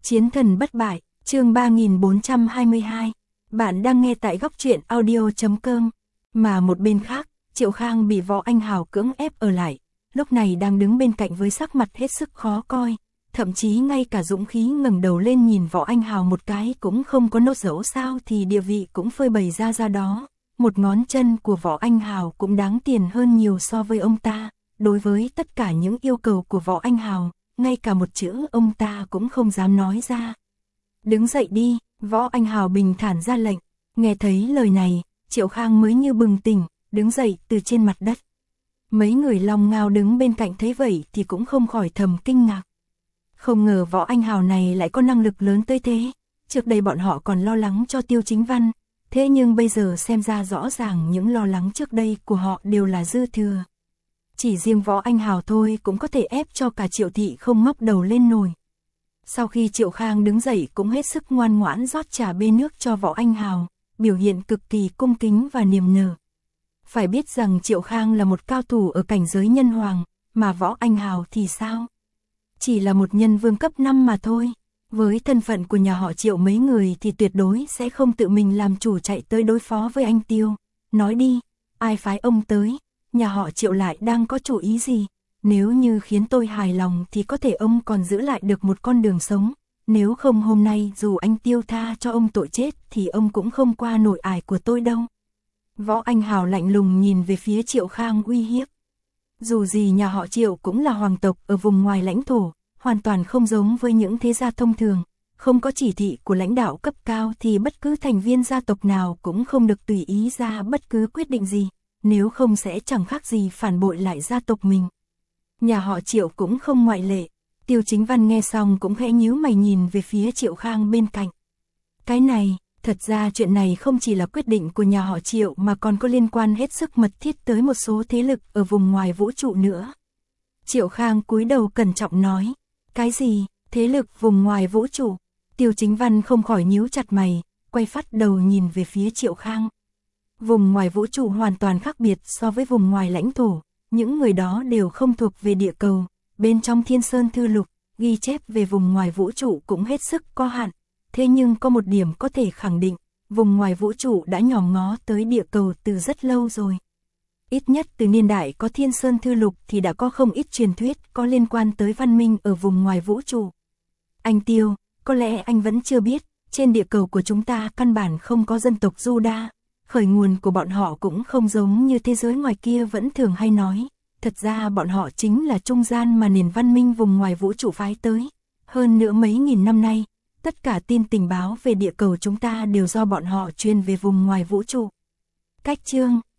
Chiến thần bất bại, chương 3422. Bạn đang nghe tại góc truyện audio.com. Mà một bên khác, Triệu Khang bị Võ Anh Hào cưỡng ép ở lại, lúc này đang đứng bên cạnh với sắc mặt hết sức khó coi, thậm chí ngay cả dũng khí ngẩng đầu lên nhìn Võ Anh Hào một cái cũng không có, nốt dẫu sao thì địa vị cũng phơi bày ra đó. Một ngón chân của Võ Anh Hào cũng đáng tiền hơn nhiều so với ông ta. Đối với tất cả những yêu cầu của Võ Anh Hào, ngay cả một chữ ông ta cũng không dám nói ra. Đứng dậy đi, Võ Anh Hào bình thản ra lệnh. Nghe thấy lời này, Triệu Khang mới như bừng tỉnh, đứng dậy từ trên mặt đất. Mấy người Long Ngao đứng bên cạnh thấy vậy thì cũng không khỏi thầm kinh ngạc. Không ngờ Võ Anh Hào này lại có năng lực lớn tới thế. Trước đây bọn họ còn lo lắng cho Tiêu Chính Văn, thế nhưng bây giờ xem ra rõ ràng những lo lắng trước đây của họ đều là dư thừa. Chỉ riêng Võ Anh Hào thôi cũng có thể ép cho cả Triệu thị không ngóc đầu lên nổi. Sau khi Triệu Khang đứng dậy cũng hết sức ngoan ngoãn rót trà bê nước cho Võ Anh Hào, biểu hiện cực kỳ cung kính và niềm nở. Phải biết rằng Triệu Khang là một cao thủ ở cảnh giới nhân hoàng, mà Võ Anh Hào thì sao? Chỉ là một nhân vương cấp 5 mà thôi. Với thân phận của nhà họ Triệu mấy người thì tuyệt đối sẽ không tự mình làm chủ chạy tới đối phó với anh Tiêu. Nói đi, ai phái ông tới? Nhà họ Triệu lại đang có chủ ý gì? Nếu như khiến tôi hài lòng thì có thể ông còn giữ lại được một con đường sống. Nếu không hôm nay dù anh Tiêu tha cho ông tội chết thì ông cũng không qua nổi ải của tôi đâu. Võ Anh Hào lạnh lùng nhìn về phía Triệu Khang uy hiếp. Dù gì nhà họ Triệu cũng là hoàng tộc ở vùng ngoài lãnh thổ, hoàn toàn không giống với những thế gia thông thường. Không có chỉ thị của lãnh đạo cấp cao thì bất cứ thành viên gia tộc nào cũng không được tùy ý ra bất cứ quyết định gì. Nếu không sẽ chẳng khác gì phản bội lại gia tộc mình. Nhà họ Triệu cũng không ngoại lệ. Tiêu Chính Văn nghe xong cũng khẽ nhíu mày nhìn về phía Triệu Khang bên cạnh. Cái này, thật ra chuyện này không chỉ là quyết định của nhà họ Triệu mà còn có liên quan hết sức mật thiết tới một số thế lực ở vùng ngoài vũ trụ nữa. Triệu Khang cúi đầu cẩn trọng nói. Cái gì, thế lực vùng ngoài vũ trụ? Tiêu Chính Văn không khỏi nhíu chặt mày, quay phát đầu nhìn về phía Triệu Khang. Vùng ngoài vũ trụ hoàn toàn khác biệt so với vùng ngoài lãnh thổ, những người đó đều không thuộc về địa cầu, bên trong Thiên Sơn Thư Lục, ghi chép về vùng ngoài vũ trụ cũng hết sức có hạn, thế nhưng có một điểm có thể khẳng định, vùng ngoài vũ trụ đã nhòm ngó tới địa cầu từ rất lâu rồi. Ít nhất từ niên đại có Thiên Sơn Thư Lục thì đã có không ít truyền thuyết có liên quan tới văn minh ở vùng ngoài vũ trụ. Anh Tiêu, có lẽ anh vẫn chưa biết, trên địa cầu của chúng ta căn bản không có dân tộc Juda. Khởi nguồn của bọn họ cũng không giống như thế giới ngoài kia vẫn thường hay nói. Thật ra bọn họ chính là trung gian mà nền văn minh vùng ngoài vũ trụ phái tới. Hơn nữa mấy nghìn năm nay, tất cả tin tình báo về địa cầu chúng ta đều do bọn họ truyền về vùng ngoài vũ trụ. Cách chương